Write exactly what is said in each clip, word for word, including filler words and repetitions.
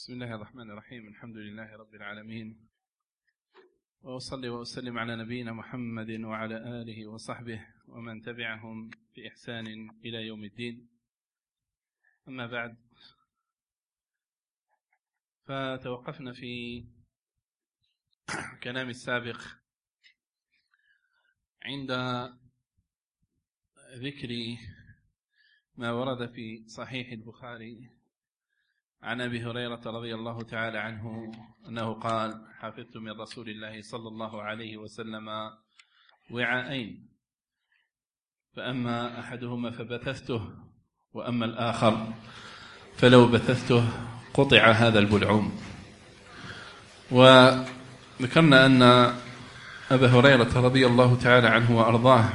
بسم الله الرحمن الرحيم. الحمد لله رب العالمين، وأصلي وأسلم على نبينا محمد وعلى آله وصحبه ومن تبعهم بإحسان إلى يوم الدين. أما بعد، فتوقفنا في كلام السابق عند ذكر ما ورد في صحيح البخاري عن أبي هريرة رضي الله تعالى عنه أنه قال: حفظت من رسول الله صلى الله عليه وسلم وعاءين، فأما أحدهما فبثثته، وأما الآخر فلو بثثته قطع هذا البلعوم. وذكرنا أن أبا هريرة رضي الله تعالى عنه وأرضاه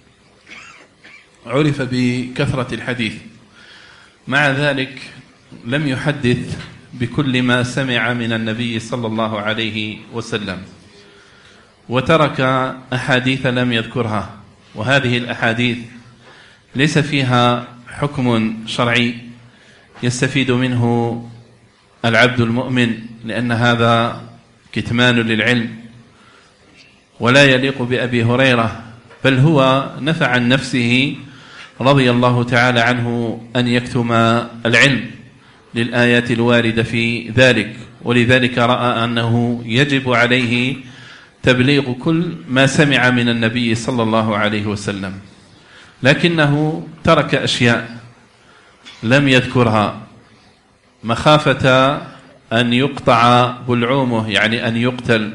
عرف بكثرة الحديث، مع ذلك لم يحدث بكل ما سمع من النبي صلى الله عليه وسلم، وترك أحاديث لم يذكرها، وهذه الأحاديث ليس فيها حكم شرعي يستفيد منه العبد المؤمن، لأن هذا كتمان للعلم ولا يليق بأبي هريرة، بل هو نفع عن نفسه رضي الله تعالى عنه أن يكتم العلم للآيات الواردة في ذلك، ولذلك رأى أنه يجب عليه تبليغ كل ما سمع من النبي صلى الله عليه وسلم، لكنه ترك أشياء لم يذكرها مخافة أن يقطع بلعومه، يعني أن يقتل،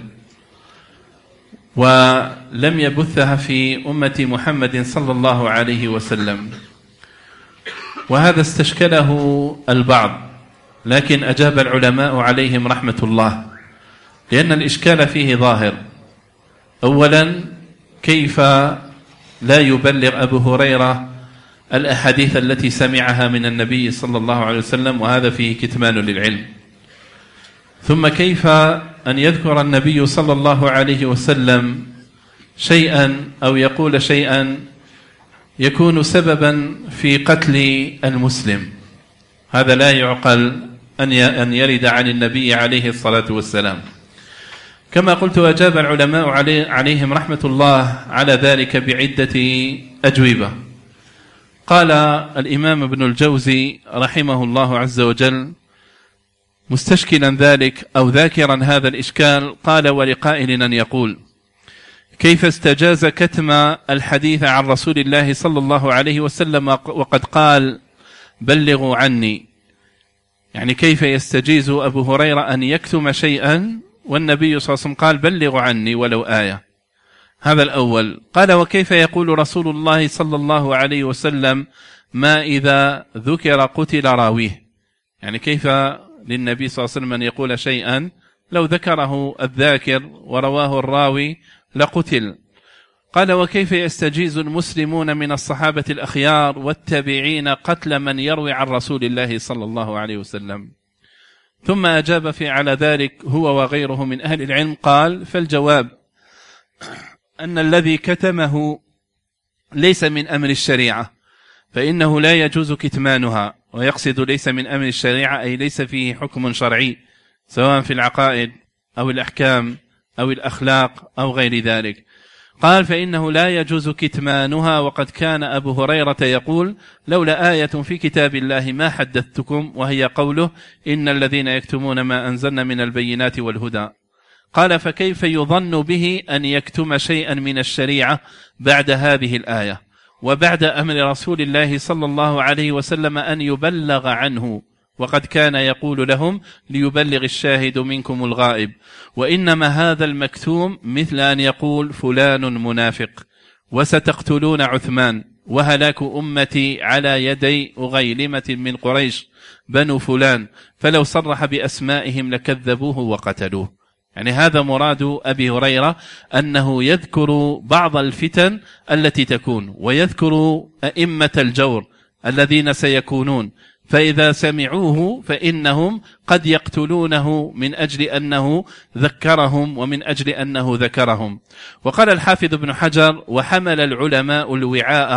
ولم يبثها في أمة محمد صلى الله عليه وسلم. وهذا استشكله البعض، لكن أجاب العلماء عليهم رحمة الله، لأن الإشكال فيه ظاهر. أولا، كيف لا يبلغ أبو هريرة الأحاديث التي سمعها من النبي صلى الله عليه وسلم، وهذا فيه كتمان للعلم. ثم كيف أن يذكر النبي صلى الله عليه وسلم شيئا أو يقول شيئا يكون سببا في قتل المسلم؟ هذا لا يعقل أن يرد عن النبي عليه الصلاة والسلام. كما قلت، أجاب العلماء عليهم رحمة الله على ذلك بعدة أجوبة. قال الإمام ابن الجوزي رحمه الله عز وجل مستشكلا ذلك أو ذاكرا هذا الإشكال، قال: ولقائل أن يقول: كيف استجاز كتم الحديث عن رسول الله صلى الله عليه وسلم وقد قال: بلغوا عني؟ يعني كيف يستجيز أبو هريرة أن يكتم شيئا والنبي صلى الله عليه وسلم قال: بلغوا عني ولو آية؟ هذا الأول. قال: وكيف يقول رسول الله صلى الله عليه وسلم: ما إذا ذكر قتل راويه؟ يعني كيف للنبي صلى الله عليه وسلم أن يقول شيئا لو ذكره الذاكر ورواه الراوي لقتل؟ قال: وكيف يستجيز المسلمون من الصحابة الأخيار والتابعين قتل من يروي عن رسول الله صلى الله عليه وسلم؟ ثم أجاب في على ذلك هو وغيره من أهل العلم، قال: فالجواب أن الذي كتمه ليس من أمر الشريعة، فإنه لا يجوز كتمانها. ويقصد ليس من أمر الشريعة أي ليس فيه حكم شرعي، سواء في العقائد أو الأحكام أو الأخلاق أو غير ذلك. قال: فإنه لا يجوز كتمانها، وقد كان أبو هريرة يقول: لولا آية في كتاب الله ما حدثتكم، وهي قوله: إن الذين يكتمون ما أنزلنا من البينات والهدى. قال: فكيف يظن به أن يكتم شيئا من الشريعة بعد هذه الآية وبعد أمر رسول الله صلى الله عليه وسلم أن يبلغ عنه، وقد كان يقول لهم: ليبلغ الشاهد منكم الغائب. وإنما هذا المكتوم مثل أن يقول فلان منافق، وستقتلون عثمان، وهلاك أمتي على يدي أغيلمة من قريش بنو فلان، فلو صرح بأسمائهم لكذبوه وقتلوه. يعني هذا مراد أبي هريرة، أنه يذكر بعض الفتن التي تكون، ويذكر أئمة الجور الذين سيكونون، فإذا سمعوه فإنهم قد يقتلونه من أجل أنه ذكرهم ومن أجل أنه ذكرهم. وقال الحافظ ابن حجر: وحمل العلماء الوعاء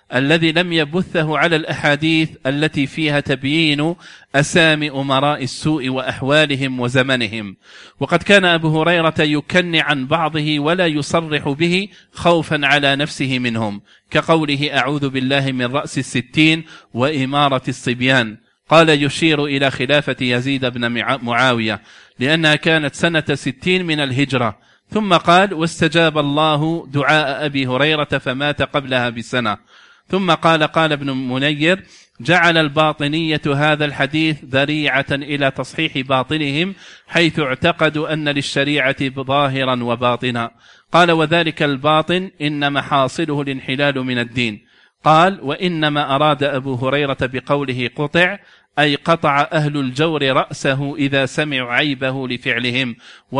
الذي لم يبثه على الأحاديث التي فيها تبيين أسامي أمراء السوء وأحوالهم وزمنهم. وقد كان أبو هريرة يكني عن بعضه ولا يصرح به خوفا على نفسه منهم، كقوله أعوذ بالله من رأس الستين وإمارة الصبيان. قال يشير إلى خلافة يزيد بن معاوية لأنها كانت سنة ستين من الهجرة. ثم قال واستجاب الله دعاء أبي هريرة فمات قبلها بسنة. ثم قال قال ابن منير جعل الباطنية هذا الحديث ذريعة إلى تصحيح باطنهم، حيث اعتقدوا أن للشريعة ظاهرا وباطنا. قال وذلك الباطن إنما حاصله الانحلال من الدين. قال وإنما أراد أبو هريرة بقوله قطع أي قطع أهل الجور رأسه إذا سمعوا عيبه لفعلهم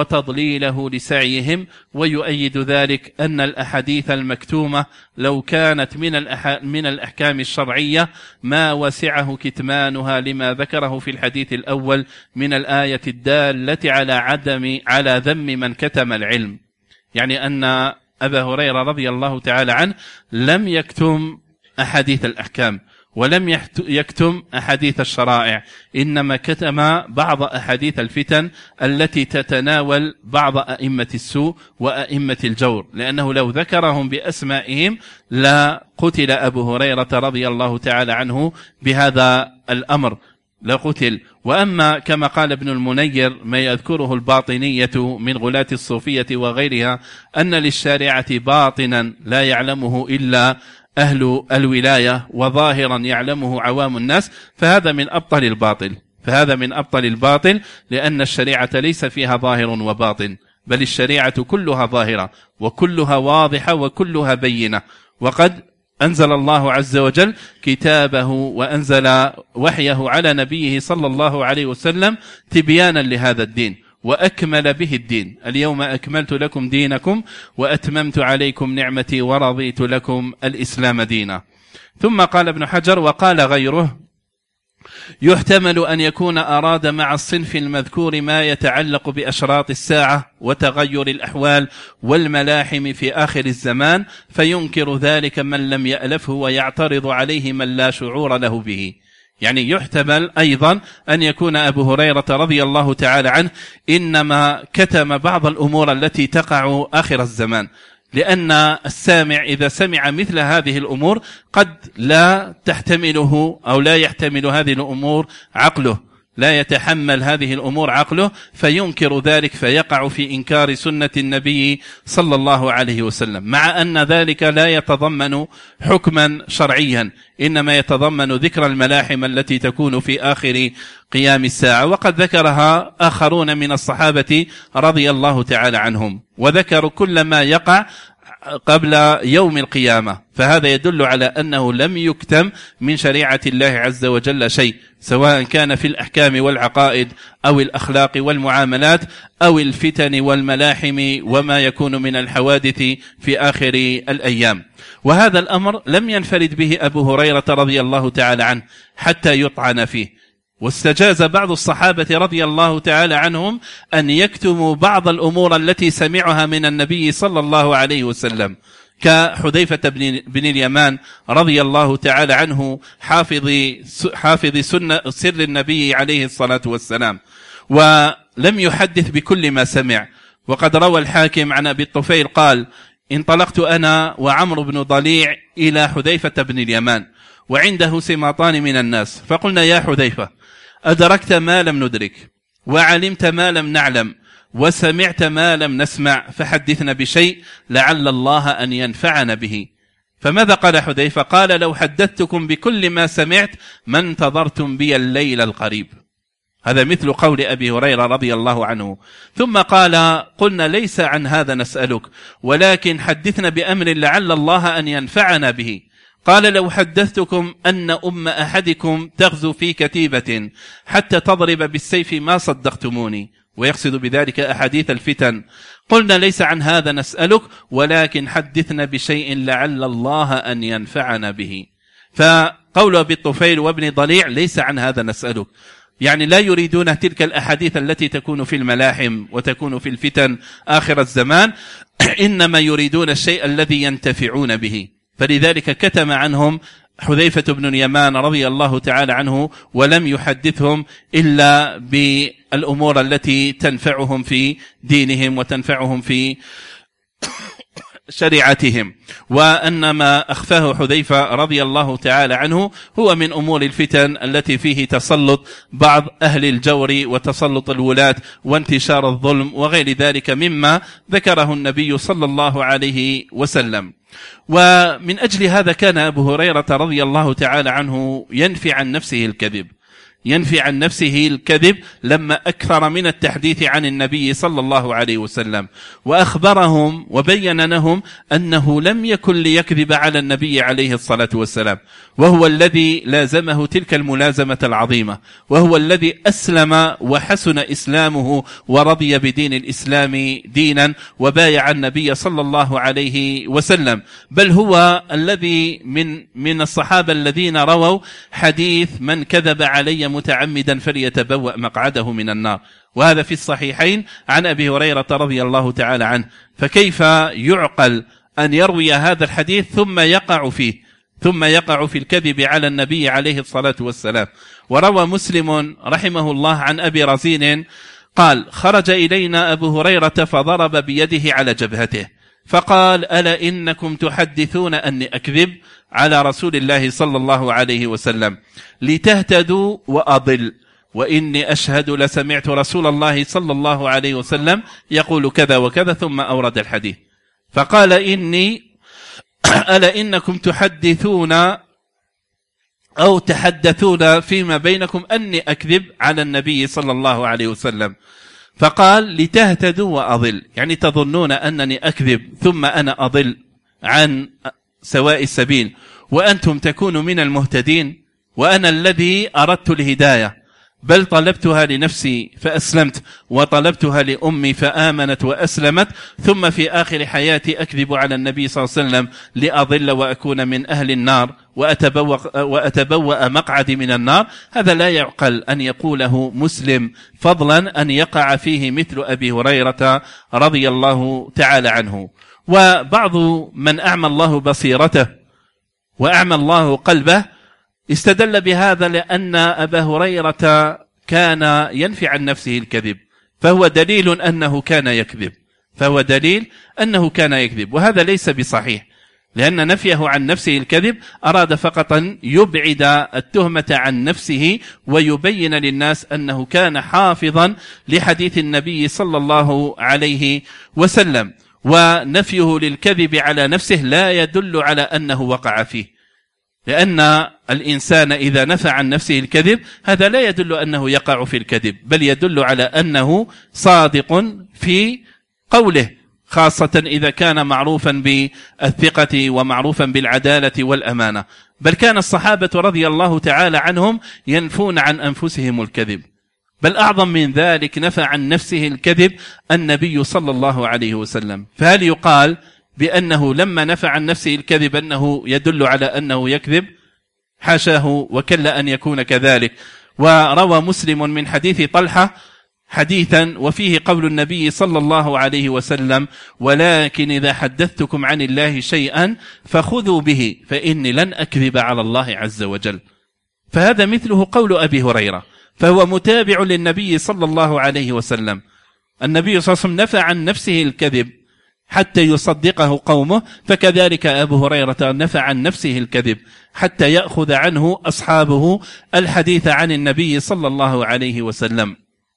وتضليله لسعيهم. ويؤيد ذلك أن الأحاديث المكتومة لو كانت من, الأح... من الأحكام الشرعية ما وسعه كتمانها لما ذكره في الحديث الأول من الآية الدالة على عدم على ذم من كتم العلم. يعني أن أبا هريرة رضي الله تعالى عنه لم يكتم أحاديث الأحكام ولم يكتم أحاديث الشرائع، إنما كتم بعض أحاديث الفتن التي تتناول بعض أئمة السوء وأئمة الجور، لأنه لو ذكرهم بأسمائهم لا قتل أبو هريرة رضي الله تعالى عنه بهذا الأمر، لقتل. وأما كما قال ابن المنير ما يذكره الباطنية من غلاة الصوفية وغيرها أن للشارعة باطنا لا يعلمه إلا أهل الولاية وظاهرا يعلمه عوام الناس، فهذا من أبطل الباطل فهذا من أبطل الباطل لأن الشريعة ليس فيها ظاهر وباطن، بل الشريعة كلها ظاهرة وكلها واضحة وكلها بينة. وقد أنزل الله عز وجل كتابه وأنزل وحيه على نبيه صلى الله عليه وسلم تبيانا لهذا الدين وأكمل به الدين. اليوم أكملت لكم دينكم وأتممت عليكم نعمتي ورضيت لكم الإسلام دينا. ثم قال ابن حجر وقال غيره يحتمل أن يكون أراد مع الصنف المذكور ما يتعلق بأشراط الساعة وتغير الأحوال والملاحم في آخر الزمان، فينكر ذلك من لم يألفه ويعترض عليه من لا شعور له به. يعني يحتمل أيضا أن يكون أبو هريرة رضي الله تعالى عنه إنما كتم بعض الأمور التي تقع آخر الزمان، لأن السامع إذا سمع مثل هذه الأمور قد لا تحتمله أو لا يحتمل هذه الأمور عقله، لا يتحمل هذه الأمور عقله، فينكر ذلك فيقع في إنكار سنة النبي صلى الله عليه وسلم، مع أن ذلك لا يتضمن حكما شرعيا، إنما يتضمن ذكر الملاحم التي تكون في آخر قيام الساعة، وقد ذكرها آخرون من الصحابة رضي الله تعالى عنهم، وذكروا كل ما يقع قبل يوم القيامة. فهذا يدل على أنه لم يكتم من شريعة الله عز وجل شيء، سواء كان في الأحكام والعقائد أو الأخلاق والمعاملات أو الفتن والملاحم وما يكون من الحوادث في آخر الأيام. وهذا الأمر لم ينفرد به أبو هريرة رضي الله تعالى عنه حتى يطعن فيه، واستجاز بعض الصحابة رضي الله تعالى عنهم أن يكتموا بعض الأمور التي سمعها من النبي صلى الله عليه وسلم، كحذيفة بن اليمان رضي الله تعالى عنه حافظ حافظ سنة سر النبي عليه الصلاة والسلام، ولم يحدث بكل ما سمع. وقد روى الحاكم عن أبي الطفيل قال انطلقت أنا وعمرو بن ضليع إلى حذيفة بن اليمان وعنده سماطان من الناس، فقلنا يا حذيفة أدركت ما لم ندرك وعلمت ما لم نعلم وسمعت ما لم نسمع، فحدثنا بشيء لعل الله أن ينفعنا به. فماذا قال حذيفة؟ قال لو حدثتكم بكل ما سمعت ما انتظرتم بي الليل القريب. هذا مثل قول أبي هريرة رضي الله عنه. ثم قال قلنا ليس عن هذا نسألك، ولكن حدثنا بأمر لعل الله أن ينفعنا به. قال لو حدثتكم أن أم أحدكم تغزو في كتيبة حتى تضرب بالسيف ما صدقتموني، ويقصد بذلك أحاديث الفتن. قلنا ليس عن هذا نسألك، ولكن حدثنا بشيء لعل الله أن ينفعنا به. فقول أبي الطفيل وابن ضليع ليس عن هذا نسألك، يعني لا يريدون تلك الأحاديث التي تكون في الملاحم وتكون في الفتن آخر الزمان، إنما يريدون الشيء الذي ينتفعون به. فلذلك كتم عنهم حذيفة بن اليمان رضي الله تعالى عنه، ولم يحدثهم إلا بالأمور التي تنفعهم في دينهم وتنفعهم في شريعتهم، وأن ما أخفاه حذيفة رضي الله تعالى عنه هو من أمور الفتن التي فيه تسلط بعض أهل الجور وتسلط الولاة وانتشار الظلم وغير ذلك مما ذكره النبي صلى الله عليه وسلم. ومن أجل هذا كان أبو هريرة رضي الله تعالى عنه ينفي عن نفسه الكذب ينفي عن نفسه الكذب لما أكثر من التحديث عن النبي صلى الله عليه وسلم، وأخبرهم وبين لهم أنه لم يكن ليكذب على النبي عليه الصلاة والسلام، وهو الذي لازمه تلك الملازمة العظيمة، وهو الذي أسلم وحسن إسلامه ورضي بدين الإسلام دينا وبايع النبي صلى الله عليه وسلم، بل هو الذي من من الصحابة الذين رووا حديث من كذب علي متعمدا فليتبوأ مقعده من النار، وهذا في الصحيحين عن أبي هريرة رضي الله تعالى عنه. فكيف يعقل أن يروي هذا الحديث ثم يقع فيه ثم يقع في الكذب على النبي عليه الصلاة والسلام؟ وروى مسلم رحمه الله عن أبي رزين قال: خرج إلينا أبو هريرة فضرب بيده على جبهته فقال: ألا إنكم تحدثون أني أكذب على رسول الله صلى الله عليه وسلم لتهتدوا وأضل، وإني أشهد لسمعت رسول الله صلى الله عليه وسلم يقول كذا وكذا، ثم أورد الحديث. فقال: إني ألا إنكم تحدثون أو تحدثون فيما بينكم أني أكذب على النبي صلى الله عليه وسلم. فقال: لتهتدوا وأضل، يعني تظنون أنني أكذب ثم أنا أضل عن سواء السبيل، وأنتم تكونوا من المهتدين، وأنا الذي أردت الهداية، بل طلبتها لنفسي فأسلمت، وطلبتها لأمي فآمنت وأسلمت، ثم في آخر حياتي أكذب على النبي صلى الله عليه وسلم لأضل وأكون من أهل النار وأتبوأ, وأتبوأ مقعدي من النار. هذا لا يعقل أن يقوله مسلم، فضلا أن يقع فيه مثل أبي هريرة رضي الله تعالى عنه. وبعض من أعمى الله بصيرته وأعمى الله قلبه استدل بهذا لأن أبا هريرة كان ينفي عن نفسه الكذب، فهو دليل أنه كان يكذب فهو دليل أنه كان يكذب وهذا ليس بصحيح، لأن نفيه عن نفسه الكذب أراد فقط أن يبعد التهمة عن نفسه ويبين للناس أنه كان حافظا لحديث النبي صلى الله عليه وسلم. ونفيه للكذب على نفسه لا يدل على أنه وقع فيه، لأن الإنسان إذا نفى عن نفسه الكذب هذا لا يدل أنه يقع في الكذب، بل يدل على أنه صادق في قوله، خاصة إذا كان معروفا بالثقة ومعروفا بالعدالة والأمانة. بل كان الصحابة رضي الله تعالى عنهم ينفون عن أنفسهم الكذب، بل أعظم من ذلك نفى عن نفسه الكذب النبي صلى الله عليه وسلم. فهل يقال بأنه لما نفى عن نفسه الكذب أنه يدل على أنه يكذب؟ حاشاه وكلا أن يكون كذلك. وروى مسلم من حديث طلحة حديثا وفيه قول النبي صلى الله عليه وسلم: ولكن إذا حدثتكم عن الله شيئا فخذوا به فإني لن أكذب على الله عز وجل. فهذا مثله قول أبي هريرة، فهو متابع للنبي صلى الله عليه وسلم. النبي صلى الله عليه وسلم نفى عن نفسه الكذب حتى يصدقه قومه، فكذلك أبو هريرة نفى عن نفسه الكذب حتى يأخذ عنه أصحابه الحديث عن النبي صلى الله عليه وسلم.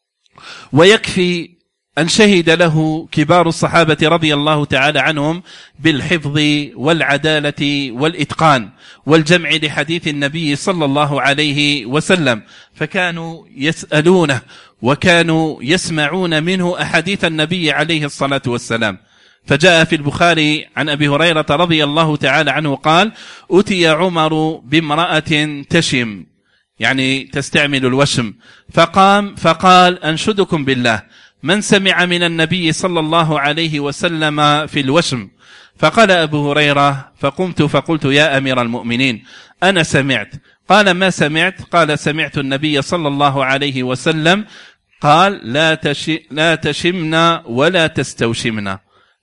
ويكفي أن شهد له كبار الصحابة رضي الله تعالى عنهم بالحفظ والعدالة والإتقان والجمع لحديث النبي صلى الله عليه وسلم، فكانوا يسألونه وكانوا يسمعون منه أحاديث النبي عليه الصلاة والسلام. فجاء في البخاري عن أبي هريرة رضي الله تعالى عنه قال: أتي عمر بامرأة تشم، يعني تستعمل الوشم، فقام فقال: أنشدكم بالله من سمع من النبي صلى الله عليه وسلم في الوشم؟ فقال أبو هريرة: فقمت فقلت: يا أمير المؤمنين أنا سمعت. قال: ما سمعت؟ قال: سمعت النبي صلى الله عليه وسلم قال: لا, تش... لا تشمنا ولا تستوشمنا.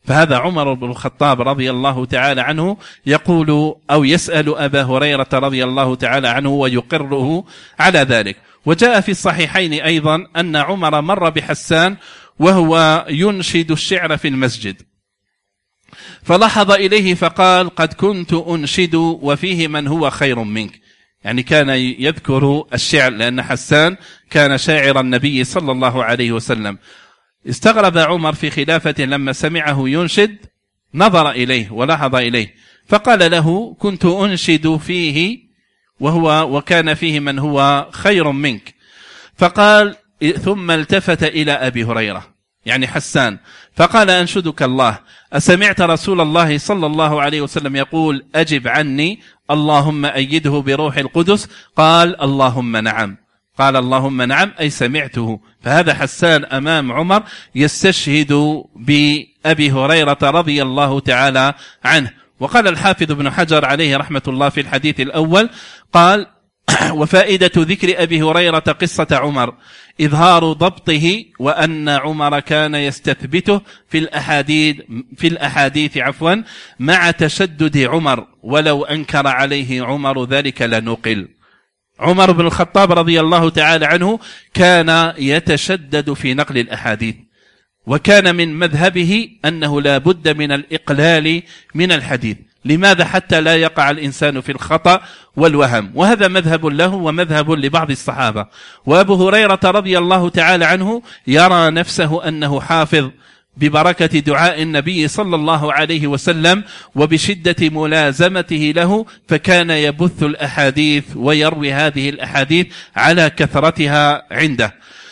فهذا عمر بن الخطاب رضي الله تعالى عنه يقول أو يسأل أبا هريرة رضي الله تعالى عنه ويقره على ذلك. وجاء في الصحيحين أيضا أن عمر مر بحسان وهو ينشد الشعر في المسجد، فلحظ إليه فقال: قد كنت أنشد وفيه من هو خير منك. يعني كان يذكر الشعر، لأن حسان كان شاعر النبي صلى الله عليه وسلم. استغرب عمر في خلافته لما سمعه ينشد، نظر إليه ولاحظ إليه فقال له: كنت أنشد فيه وهو وكان فيه من هو خير منك. فقال ثم التفت إلى أبي هريرة يعني حسان فقال: أنشدك الله، أسمعت رسول الله صلى الله عليه وسلم يقول: أجب عني اللهم أيده بروح القدس؟ قال: اللهم نعم. قال: اللهم نعم أي سمعته. فهذا حسان أمام عمر يستشهد بأبي هريرة رضي الله تعالى عنه. وقال الحافظ ابن حجر عليه رحمة الله في الحديث الأول قال: وفائدة ذكر أبي هريرة قصة عمر إظهار ضبطه، وأن عمر كان يستثبته في الأحاديث في الأحاديث عفوا مع تشدد عمر، ولو أنكر عليه عمر ذلك لنقل. عمر بن الخطاب رضي الله تعالى عنه كان يتشدد في نقل الأحاديث، وكان من مذهبه أنه لا بد من الإقلال من الحديث. لماذا؟ حتى لا يقع الإنسان في الخطأ والوهم، وهذا مذهب له ومذهب لبعض الصحابة. وأبو هريرة رضي الله تعالى عنه يرى نفسه أنه حافظ ببركة دعاء النبي صلى الله عليه وسلم وبشدة ملازمته له، فكان يبث الأحاديث ويروي هذه الأحاديث على كثرتها عنده.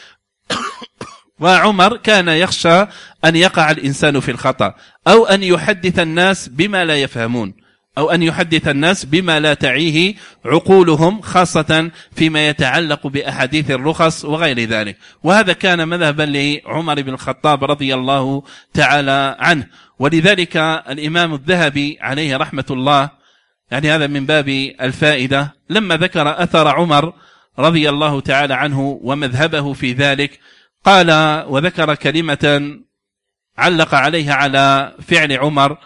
وعمر كان يخشى أن يقع الإنسان في الخطأ، أو أن يحدث الناس بما لا يفهمون، أو أن يحدث الناس بما لا تعيه عقولهم، خاصة فيما يتعلق بأحاديث الرخص وغير ذلك. وهذا كان مذهبا لعمر بن الخطاب رضي الله تعالى عنه. ولذلك الإمام الذهبي عليه رحمة الله، يعني هذا من باب الفائدة، لما ذكر أثر عمر رضي الله تعالى عنه ومذهبه في ذلك، قال وذكر كلمة علق عليها على فعل عمر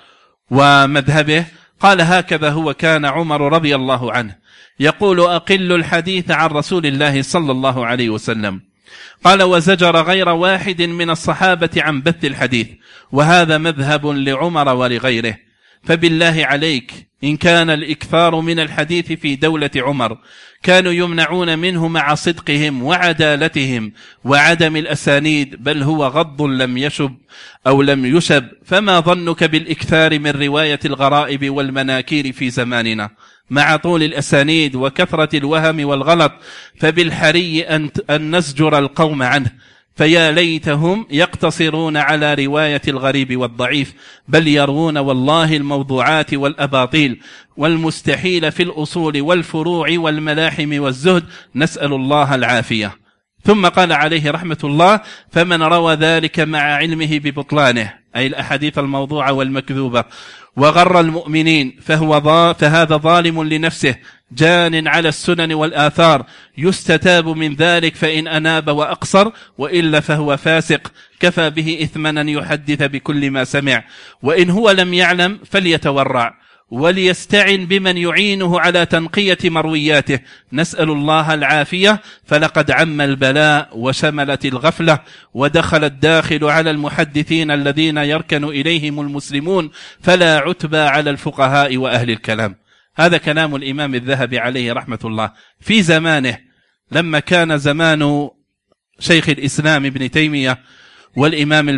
ومذهبه، قال: هكذا هو كان عمر رضي الله عنه يقول: أقل الحديث عن رسول الله صلى الله عليه وسلم. قال: وزجر غير واحد من الصحابة عن بث الحديث، وهذا مذهب لعمر ولغيره. فبالله عليك إن كان الإكثار من الحديث في دولة عمر كانوا يمنعون منه مع صدقهم وعدالتهم وعدم الأسانيد، بل هو غض لم يشب أو لم يشب، فما ظنك بالإكثار من رواية الغرائب والمناكير في زماننا مع طول الأسانيد وكثرة الوهم والغلط؟ فبالحري أن نزجر القوم عنه، فيا ليتهم يقتصرون على رواية الغريب والضعيف، بل يروون والله الموضوعات والأباطيل والمستحيل في الأصول والفروع والملاحم والزهد، نسأل الله العافية. ثم قال عليه رحمة الله: فمن روى ذلك مع علمه ببطلانه، أي الأحاديث الموضوعة والمكذوبة، وغر المؤمنين، فهو ضا فهذا ظالم لنفسه جان على السنن والآثار، يستتاب من ذلك فإن أناب وأقصر، وإلا فهو فاسق كفى به إثما أن يحدث بكل ما سمع. وإن هو لم يعلم فليتورع وليستعن بمن يعينه على تنقية مروياته، نسأل الله العافية. فلقد عم البلاء وشملت الغفلة، ودخل الداخل على المحدثين الذين يركن إليهم المسلمون، فلا عتبى على الفقهاء وأهل الكلام. هذا كلام الإمام الذهبي عليه رحمة الله في زمانه، لما كان زمان شيخ الإسلام ابن تيمية والإمام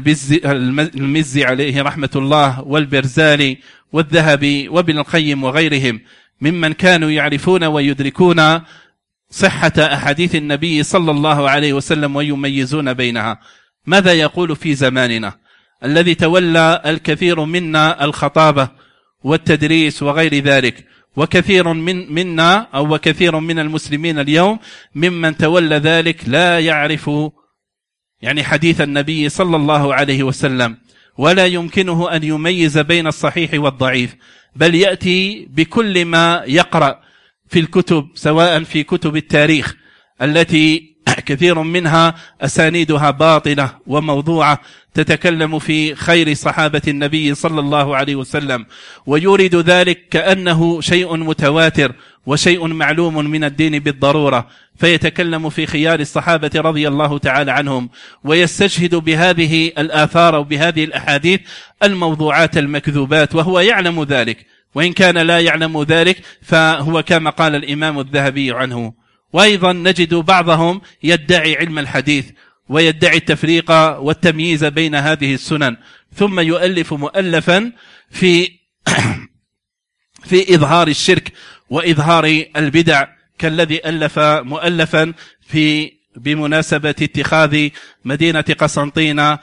المزي عليه رحمة الله والبرزالي والذهبي وابن القيم وغيرهم ممن كانوا يعرفون ويدركون صحة أحاديث النبي صلى الله عليه وسلم ويميزون بينها. ماذا يقول في زماننا الذي تولى الكثير منا الخطابة والتدريس وغير ذلك، وكثير من منا أو وكثير من المسلمين اليوم ممن تولى ذلك لا يعرف يعني حديث النبي صلى الله عليه وسلم، ولا يمكنه أن يميز بين الصحيح والضعيف، بل يأتي بكل ما يقرأ في الكتب، سواء في كتب التاريخ التي كثير منها أسانيدها باطلة وموضوعة، تتكلم في خير صحابة النبي صلى الله عليه وسلم، ويورد ذلك كأنه شيء متواتر وشيء معلوم من الدين بالضرورة، فيتكلم في خيار الصحابة رضي الله تعالى عنهم، ويستشهد بهذه الآثار وبهذه الأحاديث الموضوعات المكذوبات، وهو يعلم ذلك، وإن كان لا يعلم ذلك فهو كما قال الإمام الذهبي عنه. وأيضا نجد بعضهم يدعي علم الحديث ويدعي التفريق والتمييز بين هذه السنن، ثم يؤلف مؤلفا في في إظهار الشرك وإظهار البدع، كالذي ألف مؤلفا في بمناسبة اتخاذ مدينة قسنطينة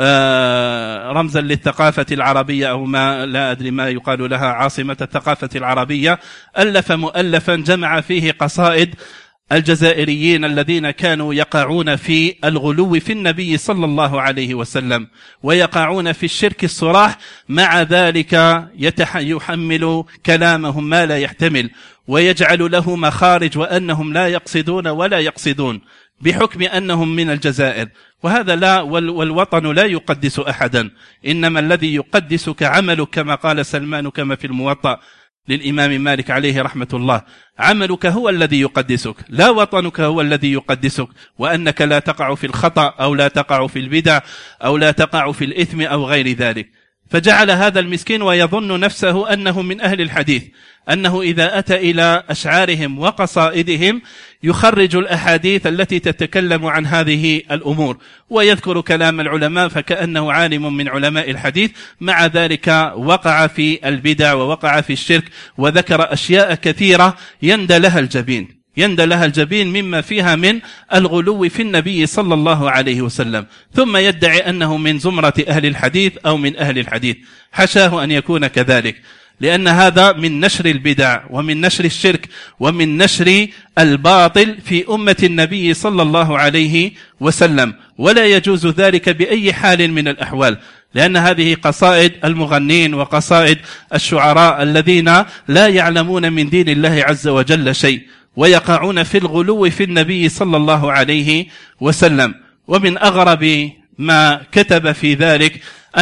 رمزا للثقافة العربية، أو ما لا أدري ما يقال لها، عاصمة الثقافة العربية. ألف مؤلفا جمع فيه قصائد الجزائريين الذين كانوا يقعون في الغلو في النبي صلى الله عليه وسلم، ويقعون في الشرك الصراح، مع ذلك يحمل كلامهم ما لا يحتمل، ويجعل له مخارج وأنهم لا يقصدون ولا يقصدون بحكم أنهم من الجزائر. وهذا لا، والوطن لا يقدس أحدا، إنما الذي يقدسك عملك، كما قال سلمان كما في الموطأ للإمام مالك عليه رحمة الله: عملك هو الذي يقدسك، لا وطنك هو الذي يقدسك، وأنك لا تقع في الخطأ أو لا تقع في البدع أو لا تقع في الإثم أو غير ذلك. فجعل هذا المسكين ويظن نفسه أنه من أهل الحديث، أنه إذا أتى إلى أشعارهم وقصائدهم يخرج الأحاديث التي تتكلم عن هذه الأمور، ويذكر كلام العلماء فكأنه عالم من علماء الحديث، مع ذلك وقع في البدع ووقع في الشرك، وذكر أشياء كثيرة يندى لها الجبين يندى لها الجبين مما فيها من الغلو في النبي صلى الله عليه وسلم، ثم يدعي أنه من زمرة أهل الحديث أو من أهل الحديث. حشاه أن يكون كذلك، لأن هذا من نشر البدع ومن نشر الشرك ومن نشر الباطل في أمة النبي صلى الله عليه وسلم، ولا يجوز ذلك بأي حال من الأحوال، لأن هذه قصائد المغنين وقصائد الشعراء الذين لا يعلمون من دين الله عز وجل شيء، ويقعون في الغلو في النبي صلى الله عليه وسلم. ومن أغرب ما كتب في ذلك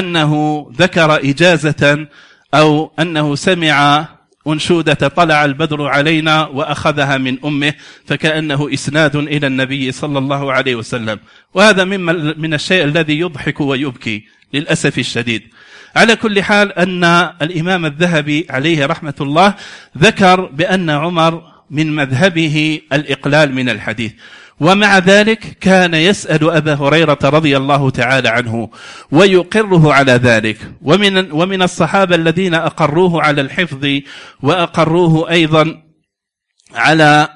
أنه ذكر إجازة، أو أنه سمع أنشودة طلع البدر علينا وأخذها من أمه، فكأنه إسناد إلى النبي صلى الله عليه وسلم. وهذا من الشيء الذي يضحك ويبكي للأسف الشديد. على كل حال، أن الإمام الذهبي عليه رحمة الله ذكر بأن عمر من مذهبه الإقلال من الحديث، ومع ذلك كان يسأل أبا هريرة رضي الله تعالى عنه ويقره على ذلك. ومن, ومن الصحابة الذين أقروه على الحفظ وأقروه أيضا على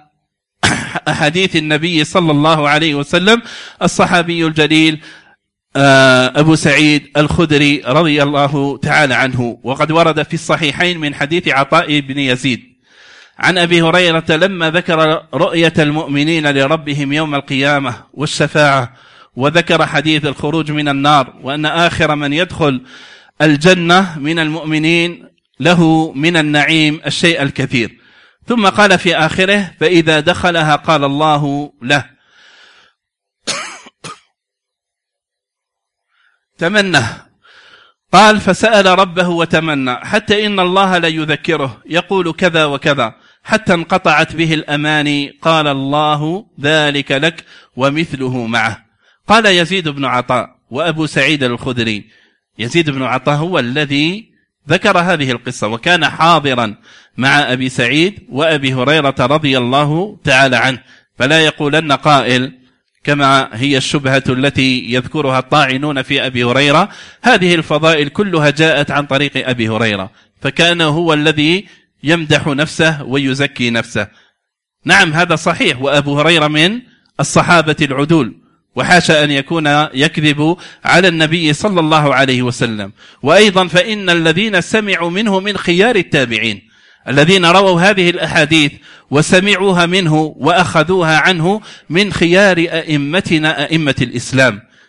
أحاديث النبي صلى الله عليه وسلم الصحابي الجليل أبو سعيد الخدري رضي الله تعالى عنه. وقد ورد في الصحيحين من حديث عطاء بن يزيد عن أبي هريرة لما ذكر رؤية المؤمنين لربهم يوم القيامة والشفاعة، وذكر حديث الخروج من النار، وأن آخر من يدخل الجنة من المؤمنين له من النعيم الشيء الكثير، ثم قال في آخره: فإذا دخلها قال الله له: تمنى. قال: فسأل ربه وتمنى، حتى إن الله ليذكره يقول كذا وكذا، حتى انقطعت به الأماني، قال الله: ذلك لك ومثله معه. قال يزيد بن عطاء وأبو سعيد الخدري. يزيد بن عطاء هو الذي ذكر هذه القصة، وكان حاضرا مع أبي سعيد وأبي هريرة رضي الله تعالى عنه، فلا يقولن قائل كما هي الشبهة التي يذكرها الطاعنون في أبي هريرة: هذه الفضائل كلها جاءت عن طريق أبي هريرة، فكان هو الذي يمدح نفسه ويزكي نفسه. نعم، هذا صحيح، وأبو هريرة من الصحابة العدول، وحاشا أن يكون يكذب على النبي صلى الله عليه وسلم. وأيضا فإن الذين سمعوا منه من خيار التابعين، الذين رووا هذه الأحاديث وسمعوها منه وأخذوها عنه من خيار أئمتنا أئمة الإسلام،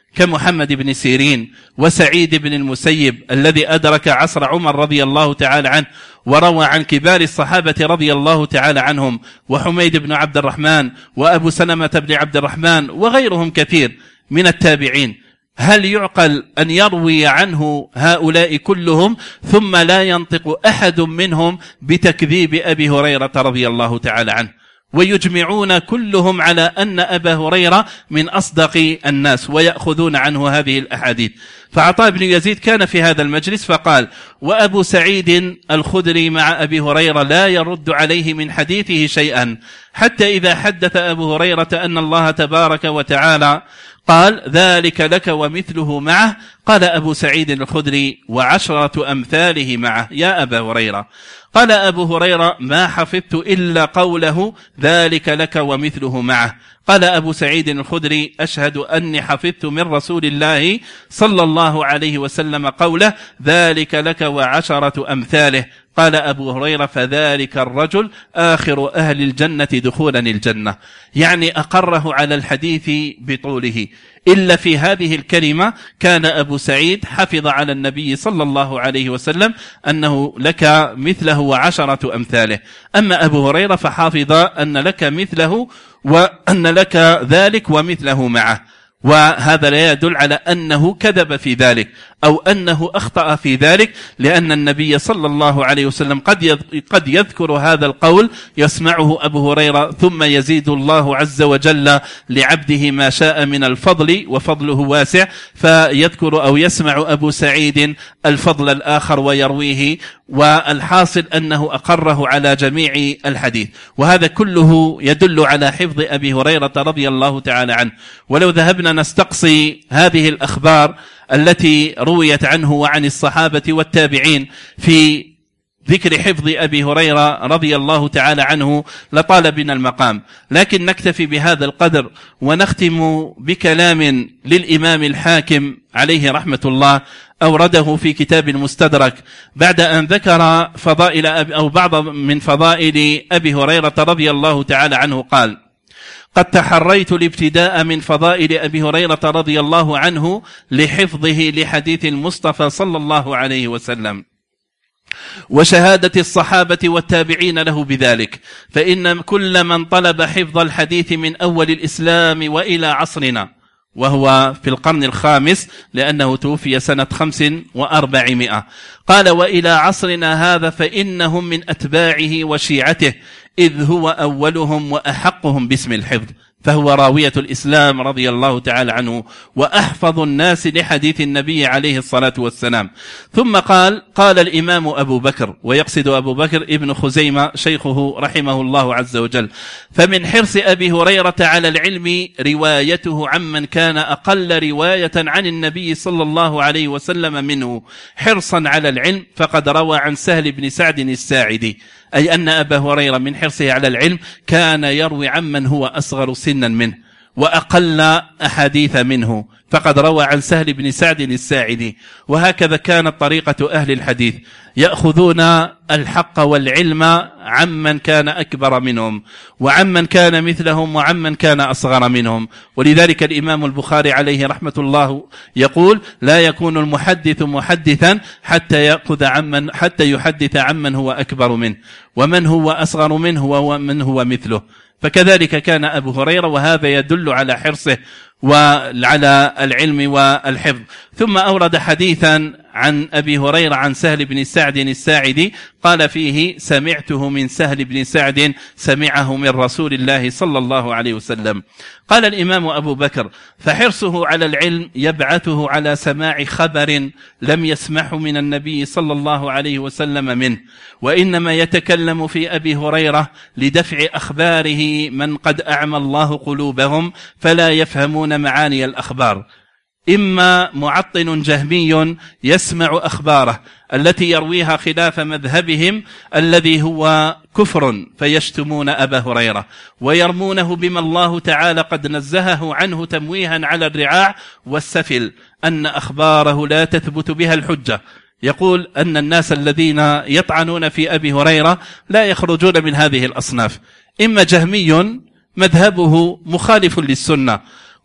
كمحمد بن سيرين وسعيد بن المسيب الذي أدرك عصر عمر رضي الله تعالى عنه وروى عن كبار الصحابة رضي الله تعالى عنهم، وحميد بن عبد الرحمن وأبو سلمة بن عبد الرحمن وغيرهم كثير من التابعين، هل يعقل أن يروي عنه هؤلاء كلهم ثم لا ينطق أحد منهم بتكذيب أبي هريرة رضي الله تعالى عنه، ويجمعون كلهم على أن أبا هريرة من أصدق الناس ويأخذون عنه هذه الأحاديث؟ فعطاء بن يزيد كان في هذا المجلس فقال: وأبو سعيد الخدري مع أبي هريرة لا يرد عليه من حديثه شيئا، حتى إذا حدث أبو هريرة أن الله تبارك وتعالى قال: ذلك لك ومثله معه، قال أبو سعيد الخدري: وعشرة أمثاله معه يا أبا هريرة. قال أبو هريرة: ما حفظت إلا قوله ذلك لك ومثله معه. قال أبو سعيد الخدري: أشهد أني حفظت من رسول الله صلى الله عليه وسلم قوله ذلك لك وعشرة أمثاله. قال أبو هريرة: فذلك الرجل آخر أهل الجنة دخولا الجنة، يعني أقره على الحديث بطوله، إلا في هذه الكلمة كان أبو سعيد حفظ على النبي صلى الله عليه وسلم أنه لك مثله وعشرة أمثاله. أما أبو هريرة فحافظ أن لك مثله وأن لك ذلك ومثله معه، وهذا لا يدل على أنه كذب في ذلك أو أنه أخطأ في ذلك، لأن النبي صلى الله عليه وسلم قد قد يذكر هذا القول يسمعه أبو هريرة ثم يزيد الله عز وجل لعبده ما شاء من الفضل وفضله واسع، فيذكر أو يسمع أبو سعيد الفضل الآخر ويرويه، والحاصل أنه أقره على جميع الحديث. وهذا كله يدل على حفظ أبي هريرة رضي الله تعالى عنه. ولو ذهبنا نستقصي هذه الأخبار التي رويت عنه وعن الصحابة والتابعين في ذكر حفظ أبي هريرة رضي الله تعالى عنه لطال بنا المقام، لكن نكتفي بهذا القدر ونختم بكلام للإمام الحاكم عليه رحمة الله أورده في كتاب المستدرك بعد أن ذكر فضائل أو بعض من فضائل أبي هريرة رضي الله تعالى عنه. قال: قد تحريت الابتداء من فضائل أبي هريرة رضي الله عنه لحفظه لحديث المصطفى صلى الله عليه وسلم وشهادة الصحابة والتابعين له بذلك، فإن كل من طلب حفظ الحديث من أول الإسلام وإلى عصرنا، وهو في القرن الخامس لأنه توفي سنة خمس وأربعمائة، قال: وإلى عصرنا هذا فإنهم من أتباعه وشيعته، إذ هو أولهم وأحقهم باسم الحفظ، فهو راوية الإسلام رضي الله تعالى عنه وأحفظ الناس لحديث النبي عليه الصلاة والسلام. ثم قال: قال الإمام أبو بكر، ويقصد أبو بكر ابن خزيمة شيخه رحمه الله عز وجل: فمن حرص أبي هريرة على العلم روايته عمن كان أقل رواية عن النبي صلى الله عليه وسلم منه حرصا على العلم، فقد روى عن سهل بن سعد الساعدي، أي أن أبا هريرة من حرصه على العلم كان يروي عمن هو أصغر سنا منه وأقل أحاديث منه، فقد روى عن سهل بن سعد الساعدي. وهكذا كانت طريقة أهل الحديث، يأخذون الحق والعلم عمن كان أكبر منهم وعمن كان مثلهم وعمن كان أصغر منهم. ولذلك الإمام البخاري عليه رحمة الله يقول: لا يكون المحدث محدثا حتى يأخذ عمن حتى يحدث عمن هو أكبر منه ومن هو أصغر منه ومن هو مثله. فكذلك كان أبو هريرة، وهذا يدل على حرصه وعلى العلم والحفظ. ثم أورد حديثا عن أبي هريرة عن سهل بن سعد الساعدي قال فيه: سمعته من سهل بن سعد سمعه من رسول الله صلى الله عليه وسلم. قال الإمام أبو بكر: فحرصه على العلم يبعثه على سماع خبر لم يسمعه من النبي صلى الله عليه وسلم منه، وإنما يتكلم في أبي هريرة لدفع أخباره من قد أعمى الله قلوبهم فلا يفهمون معاني الأخبار، إما معطل جهمي يسمع أخباره التي يرويها خلاف مذهبهم الذي هو كفر فيشتمون أبا هريرة ويرمونه بما الله تعالى قد نزهه عنه تمويها على الرعاع والسفل، أن أخباره لا تثبت بها الحجة. يقول أن الناس الذين يطعنون في أبي هريرة لا يخرجون من هذه الأصناف: إما جهمي مذهبه مخالف للسنة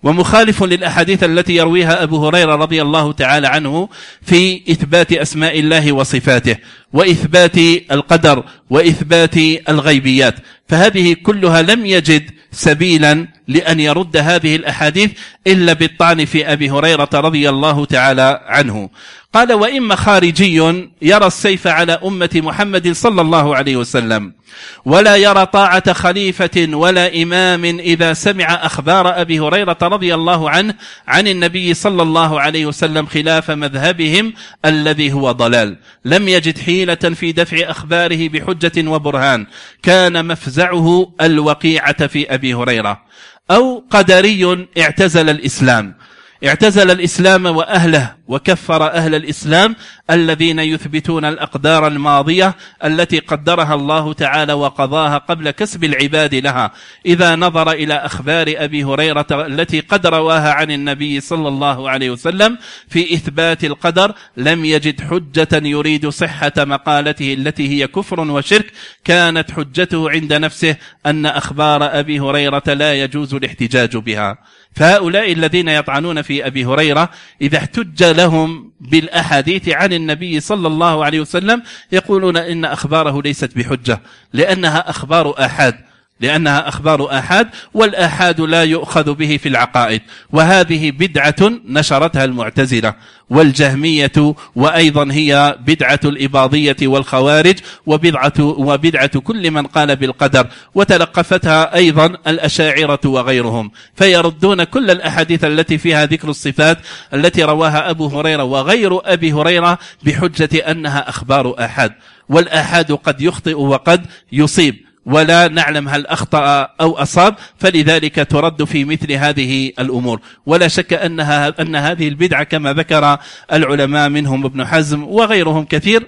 ومخالف للأحاديث التي يرويها أبو هريرة رضي الله تعالى عنه في إثبات أسماء الله وصفاته وإثبات القدر وإثبات الغيبيات، فهذه كلها لم يجد سبيلا لأن يرد هذه الأحاديث إلا بالطعن في أبي هريرة رضي الله تعالى عنه. قال: وإما خارجي يرى السيف على أمة محمد صلى الله عليه وسلم ولا يرى طاعة خليفة ولا إمام إذا سمع أخبار أبي هريرة رضي الله عنه عن النبي صلى الله عليه وسلم خلاف مذهبهم الذي هو ضلال، لم يجد حيلة في دفع أخباره بحجة وبرهان، كان مفزعه الوقيعة في أبي هريرة. أو قدري اعتزل الإسلام اعتزل الإسلام وأهله وكفر أهل الإسلام الذين يثبتون الأقدار الماضية التي قدرها الله تعالى وقضاها قبل كسب العباد لها، إذا نظر إلى أخبار أبي هريرة التي قد رواها عن النبي صلى الله عليه وسلم في إثبات القدر لم يجد حجة يريد صحة مقالته التي هي كفر وشرك، كانت حجته عند نفسه أن أخبار أبي هريرة لا يجوز الاحتجاج بها. فهؤلاء الذين يطعنون في أبي هريرة إذا احتج لهم بالأحاديث عن النبي صلى الله عليه وسلم يقولون إن أخباره ليست بحجة لأنها أخبار آحاد لأنها أخبار آحاد والآحاد لا يؤخذ به في العقائد، وهذه بدعة نشرتها المعتزلة والجهمية، وأيضا هي بدعة الإباضية والخوارج وبدعة, وبدعة كل من قال بالقدر، وتلقفتها أيضا الأشاعرة وغيرهم، فيردون كل الأحاديث التي فيها ذكر الصفات التي رواها أبو هريرة وغير أبي هريرة بحجة أنها أخبار آحاد، والآحاد قد يخطئ وقد يصيب ولا نعلم هل أخطأ أو أصاب، فلذلك ترد في مثل هذه الأمور. ولا شك أنها أن هذه البدعة كما ذكر العلماء منهم ابن حزم وغيرهم كثير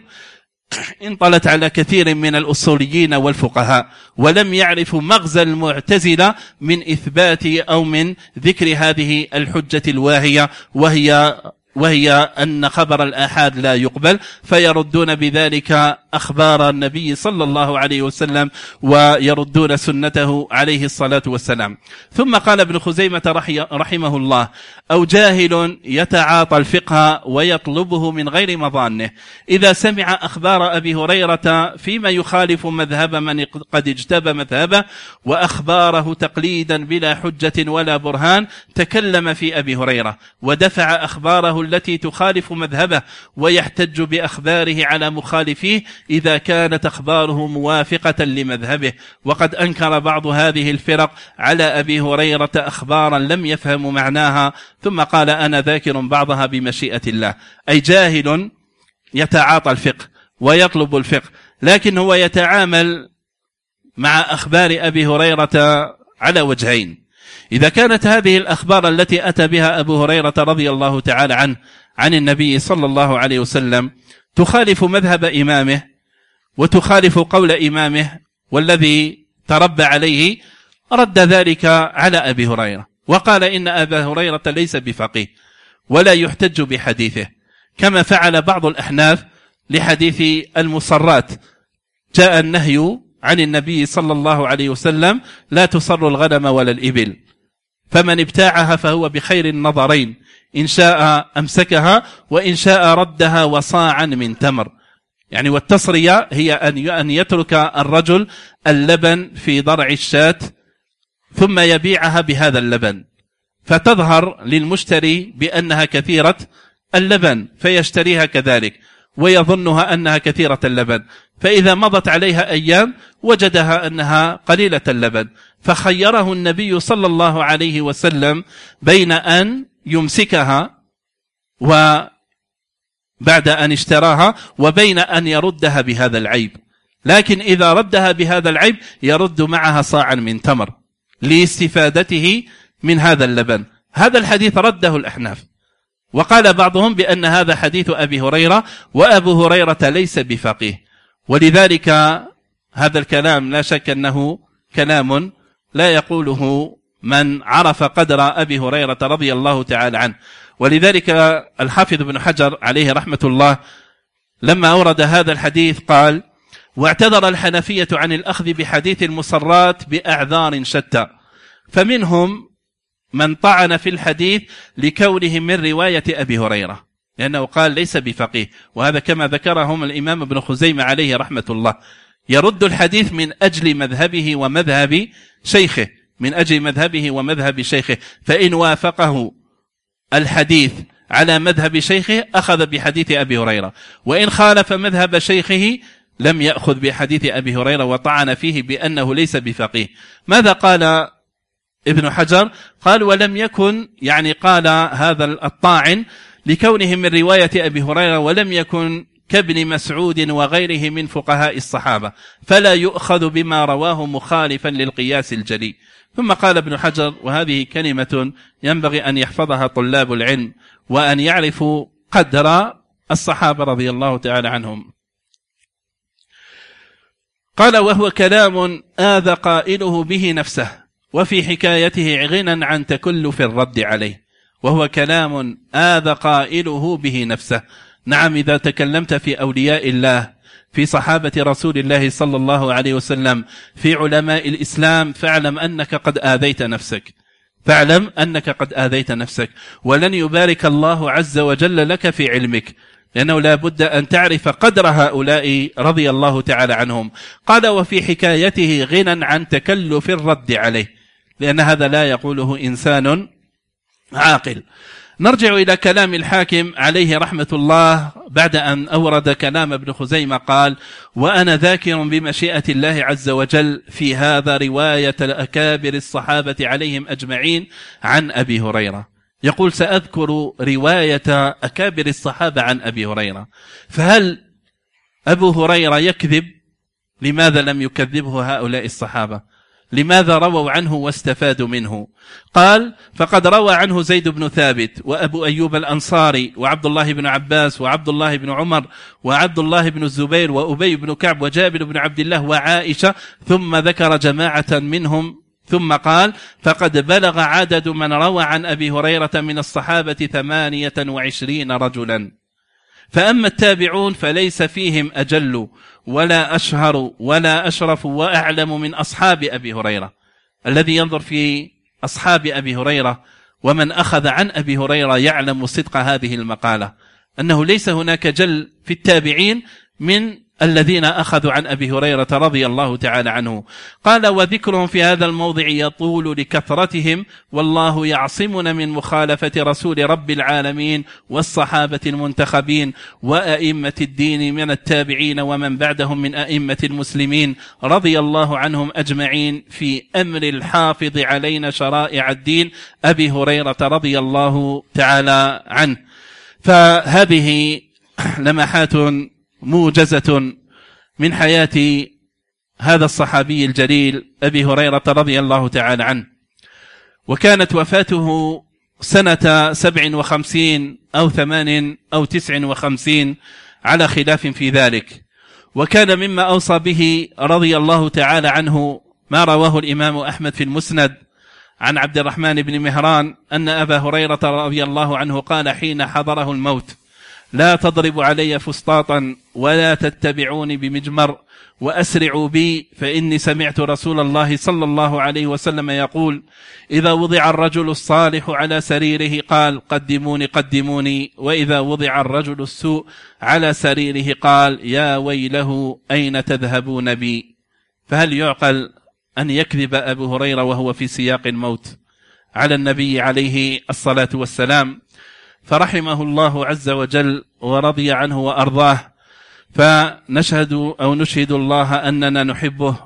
انطلت على كثير من الأصوليين والفقهاء، ولم يعرفوا مغزى المعتزلة من إثبات أو من ذكر هذه الحجة الواهية، وهي وهي أن خبر الآحاد لا يقبل، فيردون بذلك أخبار النبي صلى الله عليه وسلم ويردون سنته عليه الصلاة والسلام. ثم قال ابن خزيمة رحمه الله: أو جاهل يتعاطى الفقه ويطلبه من غير مظانه، إذا سمع أخبار أبي هريرة فيما يخالف مذهب من قد اجتبى مذهبه وأخباره تقليدا بلا حجة ولا برهان، تكلم في أبي هريرة ودفع أخباره التي تخالف مذهبه ويحتج بأخباره على مخالفيه إذا كانت أخباره موافقة لمذهبه. وقد أنكر بعض هذه الفرق على أبي هريرة أخبارا لم يفهم معناها، ثم قال: أنا ذاكر بعضها بمشيئة الله. أي جاهل يتعاطى الفقه ويطلب الفقه، لكن هو يتعامل مع أخبار أبي هريرة على وجهين. إذا كانت هذه الأخبار التي أتى بها أبو هريرة رضي الله تعالى عنه عن النبي صلى الله عليه وسلم تخالف مذهب إمامه وتخالف قول إمامه والذي تربى عليه، رد ذلك على أبي هريرة وقال إن أبا هريرة ليس بفقيه ولا يحتج بحديثه، كما فعل بعض الأحناف لحديث المصرات. جاء النهي عن النبي صلى الله عليه وسلم: لا تصر الغنم ولا الإبل، فمن ابتاعها فهو بخير النظرين، إن شاء أمسكها وإن شاء ردها وصاعا من تمر. يعني والتصرية هي أن يترك الرجل اللبن في ضرع الشاة ثم يبيعها بهذا اللبن، فتظهر للمشتري بأنها كثيرة اللبن فيشتريها كذلك ويظنها أنها كثيرة اللبن، فإذا مضت عليها أيام وجدها أنها قليلة اللبن، فخيره النبي صلى الله عليه وسلم بين أن يمسكها وبعد أن اشتراها وبين أن يردها بهذا العيب، لكن إذا ردها بهذا العيب يرد معها صاعا من تمر لاستفادته من هذا اللبن. هذا الحديث رده الأحناف، وقال بعضهم بأن هذا حديث أبي هريرة وأبو هريرة ليس بفقيه، ولذلك هذا الكلام لا شك أنه كلام لا يقوله من عرف قدر أبي هريرة رضي الله تعالى عنه. ولذلك الحافظ ابن حجر عليه رحمة الله لما أورد هذا الحديث قال: واعتذر الحنفية عن الأخذ بحديث المصرات بأعذار شتى، فمنهم من طعن في الحديث لكونه من رواية أبي هريرة، لأنه قال ليس بفقيه، وهذا كما ذكرهم الإمام ابن خزيمة عليه رحمة الله، يرد الحديث من أجل مذهبه ومذهب شيخه، من أجل مذهبه ومذهب شيخه، فإن وافقه الحديث على مذهب شيخه أخذ بحديث أبي هريرة، وإن خالف مذهب شيخه لم يأخذ بحديث أبي هريرة وطعن فيه بأنه ليس بفقيه. ماذا قال ابن حجر؟ قال ولم يكن، يعني قال هذا الطاعن لكونه من رواية أبي هريرة ولم يكن كابن مسعود وغيره من فقهاء الصحابة، فلا يؤخذ بما رواه مخالفا للقياس الجلي. ثم قال ابن حجر، وهذه كلمة ينبغي أن يحفظها طلاب العلم وأن يعرفوا قدر الصحابة رضي الله تعالى عنهم، قال وهو كلام آذى قائله به نفسه وفي حكايته غنى عن تكلف الرد عليه. وهو كلام آذى قائله به نفسه. نعم، إذا تكلمت في أولياء الله، في صحابة رسول الله صلى الله عليه وسلم، في علماء الإسلام، فاعلم أنك قد آذيت نفسك، فاعلم أنك قد آذيت نفسك، ولن يبارك الله عز وجل لك في علمك، لأنه لا بد أن تعرف قدر هؤلاء رضي الله تعالى عنهم. قال وفي حكايته غنى عن تكلف الرد عليه، لأن هذا لا يقوله إنسان عاقل. نرجع إلى كلام الحاكم عليه رحمة الله بعد أن أورد كلام ابن خزيمة، قال وأنا ذاكر بمشيئة الله عز وجل في هذا رواية الأكابر الصحابة عليهم أجمعين عن أبي هريرة. يقول سأذكر رواية أكابر الصحابة عن أبي هريرة، فهل أبو هريرة يكذب؟ لماذا لم يكذبه هؤلاء الصحابة؟ لماذا رووا عنه واستفادوا منه؟ قال فقد روى عنه زيد بن ثابت وأبو أيوب الأنصاري وعبد الله بن عباس وعبد الله بن عمر وعبد الله بن الزبير وأبي بن كعب وجابر بن عبد الله وعائشة، ثم ذكر جماعة منهم، ثم قال فقد بلغ عدد من روى عن أبي هريرة من الصحابة ثمانية وعشرين رجلا، فأما التابعون فليس فيهم أجل ولا أشهر ولا أشرف وأعلم من أصحاب أبي هريرة. الذي ينظر في أصحاب أبي هريرة ومن أخذ عن أبي هريرة يعلم صدق هذه المقالة، أنه ليس هناك جل في التابعين من الذين أخذوا عن أبي هريرة رضي الله تعالى عنه. قال وذكرهم في هذا الموضع يطول لكثرتهم، والله يعصمنا من مخالفة رسول رب العالمين والصحابة المنتخبين وأئمة الدين من التابعين ومن بعدهم من أئمة المسلمين رضي الله عنهم أجمعين في أمر الحافظ علينا شرائع الدين أبي هريرة رضي الله تعالى عنه. فهذه لمحات موجزة من حياة هذا الصحابي الجليل أبي هريرة رضي الله تعالى عنه. وكانت وفاته سنة سبع وخمسين أو ثمان أو تسع وخمسين على خلاف في ذلك. وكان مما أوصى به رضي الله تعالى عنه ما رواه الإمام أحمد في المسند عن عبد الرحمن بن مهران أن أبا هريرة رضي الله عنه قال حين حضره الموت لا تضربوا علي فسطاطا ولا تتبعوني بمجمر وأسرعوا بي، فإني سمعت رسول الله صلى الله عليه وسلم يقول إذا وضع الرجل الصالح على سريره قال قدموني قدموني، وإذا وضع الرجل السوء على سريره قال يا ويله أين تذهبون بي. فهل يعقل أن يكذب أبو هريرة وهو في سياق الموت على النبي عليه الصلاة والسلام؟ فرحمه الله عز وجل ورضي عنه وأرضاه. فنشهد أو نشهد الله أننا نحبه،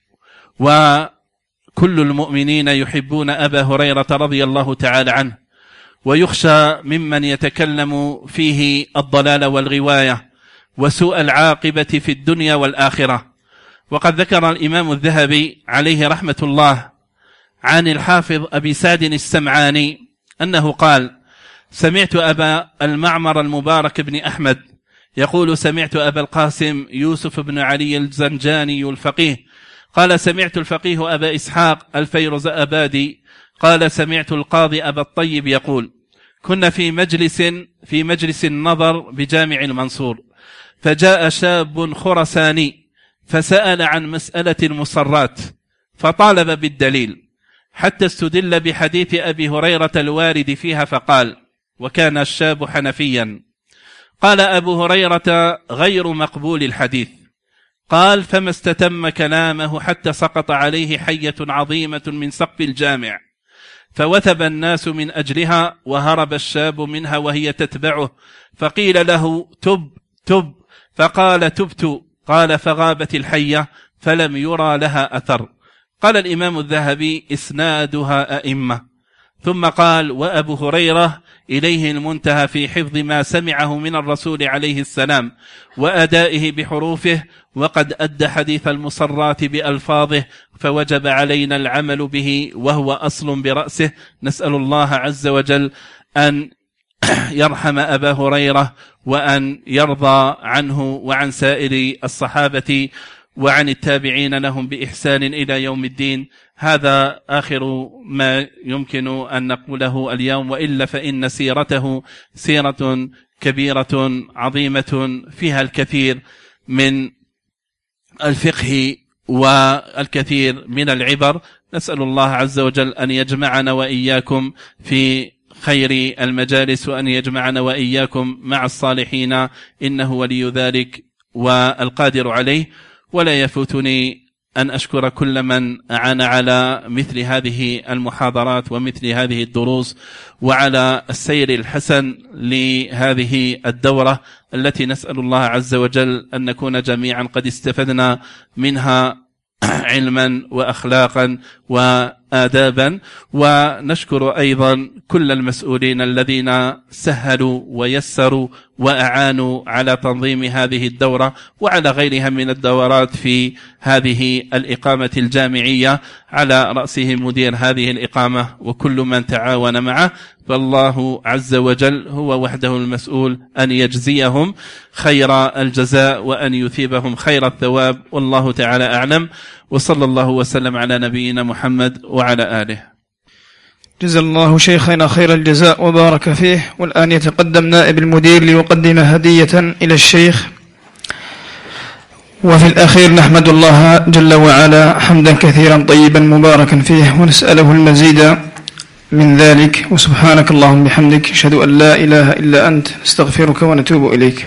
وكل المؤمنين يحبون أبا هريرة رضي الله تعالى عنه، ويخشى ممن يتكلم فيه الضلال والغواية وسوء العاقبة في الدنيا والآخرة. وقد ذكر الإمام الذهبي عليه رحمة الله عن الحافظ أبي سعد السمعاني أنه قال سمعت أبا المعمر المبارك بن أحمد يقول سمعت أبا القاسم يوسف بن علي الزنجاني الفقيه قال سمعت الفقيه أبا إسحاق الفيروز أبادي قال سمعت القاضي أبا الطيب يقول كنا في مجلس في مجلس النظر بجامع المنصور، فجاء شاب خرساني فسأل عن مسألة المصرات فطالب بالدليل، حتى استدل بحديث أبي هريرة الوارد فيها فقال: وكان الشاب حنفيا. قال أبو هريرة: غير مقبول الحديث. قال: فما استتم كلامه حتى سقط عليه حية عظيمة من سقف الجامع، فوثب الناس من أجلها، وهرب الشاب منها وهي تتبعه، فقيل له: تب تب، فقال: تبت. قال: فغابت الحية فلم يرى لها أثر. قال الإمام الذهبي: إسنادها أئمة. ثم قال: وأبو هريرة إليه المنتهى في حفظ ما سمعه من الرسول عليه السلام وأدائه بحروفه، وقد أدى حديث المصرات بألفاظه، فوجب علينا العمل به، وهو أصل برأسه. نسأل الله عز وجل أن يرحم أبا هريرة، وأن يرضى عنه وعن سائر الصحابة وعن التابعين لهم بإحسان إلى يوم الدين. هذا آخر ما يمكن أن نقوله اليوم، وإلا فإن سيرته سيرة كبيرة عظيمة فيها الكثير من الفقه والكثير من العبر. نسأل الله عز وجل أن يجمعنا وإياكم في خير المجالس، وأن يجمعنا وإياكم مع الصالحين، إنه ولي ذلك والقادر عليه. ولا يفوتني أن أشكر كل من أعان على مثل هذه المحاضرات ومثل هذه الدروس، وعلى السير الحسن لهذه الدورة التي نسأل الله عز وجل أن نكون جميعا قد استفدنا منها علما وأخلاقا وآدابا. ونشكر أيضا كل المسؤولين الذين سهلوا ويسروا وأعانوا على تنظيم هذه الدورة وعلى غيرها من الدورات في هذه الإقامة الجامعية، على رأسهم مدير هذه الإقامة وكل من تعاون معه. فالله عز وجل هو وحده المسؤول أن يجزيهم خير الجزاء وأن يثيبهم خير الثواب، والله تعالى أعلم. وصلى الله وسلم على نبينا محمد وعلى آله. جزا الله شيخنا خير الجزاء وبارك فيه. والآن يتقدم نائب المدير ليقدم هدية إلى الشيخ. وفي الأخير نحمد الله جل وعلا حمدا كثيرا طيبا مباركا فيه، ونسأله المزيد من ذلك. وسبحانك اللهم بحمدك، أشهد أن لا إله إلا أنت، نستغفرك ونتوب إليك.